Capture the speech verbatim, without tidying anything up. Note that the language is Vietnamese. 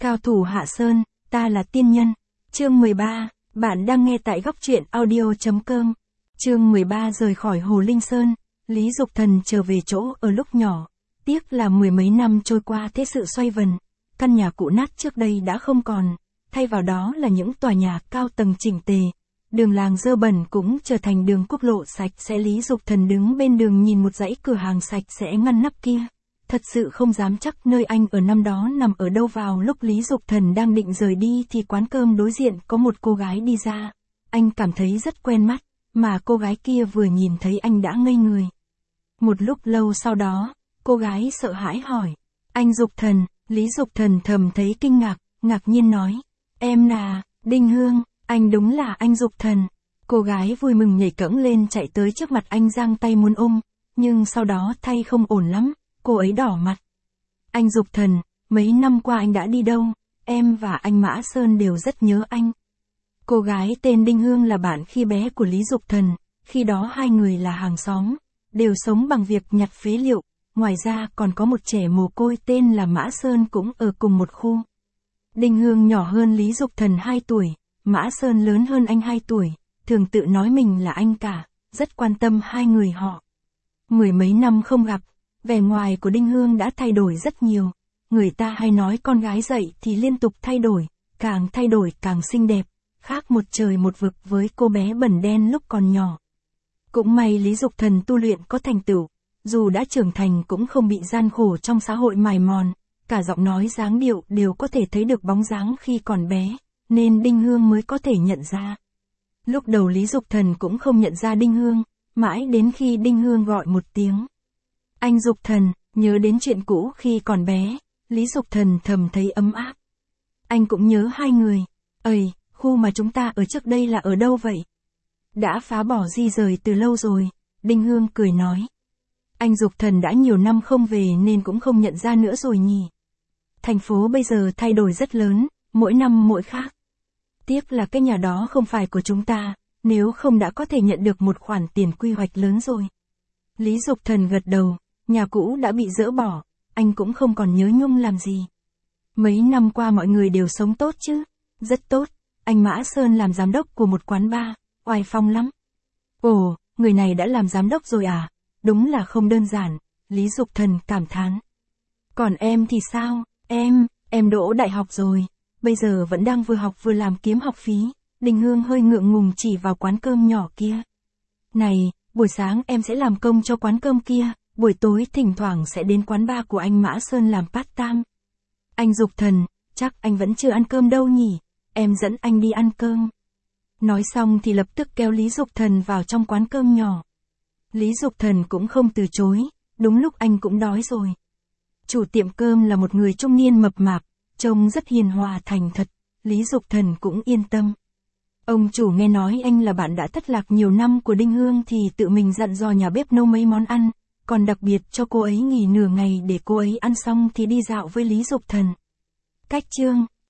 Cao thủ Hạ Sơn, ta là tiên nhân. Chương mười ba, bạn đang nghe tại góc truyện audio chấm com. Chương mười ba rời khỏi Hồ Linh Sơn, Lý Dục Thần trở về chỗ ở lúc nhỏ. Tiếc là mười mấy năm trôi qua thế sự xoay vần, căn nhà cũ nát trước đây đã không còn, thay vào đó là những tòa nhà cao tầng chỉnh tề. Đường làng dơ bẩn cũng trở thành đường quốc lộ sạch sẽ. Lý Dục Thần đứng bên đường nhìn một dãy cửa hàng sạch sẽ ngăn nắp kia. Thật sự không dám chắc nơi anh ở năm đó nằm ở đâu. Vào lúc Lý Dục Thần đang định rời đi thì quán cơm đối diện có một cô gái đi ra. Anh cảm thấy rất quen mắt, mà cô gái kia vừa nhìn thấy anh đã ngây người. Một lúc lâu sau đó, cô gái sợ hãi hỏi, anh Dục Thần. Lý Dục Thần thầm thấy kinh ngạc, ngạc nhiên nói, em là Đinh Hương. Anh đúng là anh Dục Thần. Cô gái vui mừng nhảy cẫng lên chạy tới trước mặt anh giang tay muốn ôm, nhưng sau đó thay không ổn lắm, cô ấy đỏ mặt. Anh Dục Thần, mấy năm qua anh đã đi đâu? Em và anh Mã Sơn đều rất nhớ anh. Cô gái tên Đinh Hương là bạn khi bé của Lý Dục Thần, khi đó hai người là hàng xóm, đều sống bằng việc nhặt phế liệu, ngoài ra còn có một trẻ mồ côi tên là Mã Sơn cũng ở cùng một khu. Đinh Hương nhỏ hơn Lý Dục Thần hai tuổi. Mã Sơn lớn hơn anh hai tuổi, thường tự nói mình là anh cả, rất quan tâm hai người họ. Mười mấy năm không gặp, vẻ ngoài của Đinh Hương đã thay đổi rất nhiều. Người ta hay nói con gái dậy thì liên tục thay đổi, càng thay đổi càng xinh đẹp, khác một trời một vực với cô bé bẩn đen lúc còn nhỏ. Cũng may Lý Dục Thần tu luyện có thành tựu, dù đã trưởng thành cũng không bị gian khổ trong xã hội mài mòn, cả giọng nói dáng điệu đều có thể thấy được bóng dáng khi còn bé, nên Đinh Hương mới có thể nhận ra. Lúc đầu Lý Dục Thần cũng không nhận ra Đinh Hương, mãi đến khi Đinh Hương gọi một tiếng. Anh Dục Thần, nhớ đến chuyện cũ khi còn bé, Lý Dục Thần thầm thấy ấm áp. Anh cũng nhớ hai người. Ây, khu mà chúng ta ở trước đây là ở đâu vậy? Đã phá bỏ di rời từ lâu rồi, Đinh Hương cười nói. Anh Dục Thần đã nhiều năm không về nên cũng không nhận ra nữa rồi nhỉ. Thành phố bây giờ thay đổi rất lớn, mỗi năm mỗi khác. Tiếc là cái nhà đó không phải của chúng ta, nếu không đã có thể nhận được một khoản tiền quy hoạch lớn rồi. Lý Dục Thần gật đầu, nhà cũ đã bị dỡ bỏ, anh cũng không còn nhớ nhung làm gì. Mấy năm qua mọi người đều sống tốt chứ? Rất tốt, anh Mã Sơn làm giám đốc của một quán bar, oai phong lắm. Ồ, người này đã làm giám đốc rồi à? Đúng là không đơn giản, Lý Dục Thần cảm thán. Còn em thì sao? Em, em đỗ đại học rồi. Bây giờ vẫn đang vừa học vừa làm kiếm học phí. Đinh Hương hơi ngượng ngùng chỉ vào quán cơm nhỏ kia. Này, buổi sáng em sẽ làm công cho quán cơm kia, buổi tối thỉnh thoảng sẽ đến quán bar của anh Mã Sơn làm part time. Anh Dục Thần, chắc anh vẫn chưa ăn cơm đâu nhỉ, em dẫn anh đi ăn cơm. Nói xong thì lập tức kéo Lý Dục Thần vào trong quán cơm nhỏ. Lý Dục Thần cũng không từ chối, đúng lúc anh cũng đói rồi. Chủ tiệm cơm là một người trung niên mập mạp, trông rất hiền hòa thành thật, Lý Dục Thần cũng yên tâm. Ông chủ nghe nói anh là bạn đã thất lạc nhiều năm của Đinh Hương thì tự mình dặn dò nhà bếp nấu mấy món ăn, còn đặc biệt cho cô ấy nghỉ nửa ngày để cô ấy ăn xong thì đi dạo với Lý Dục Thần. Cách chương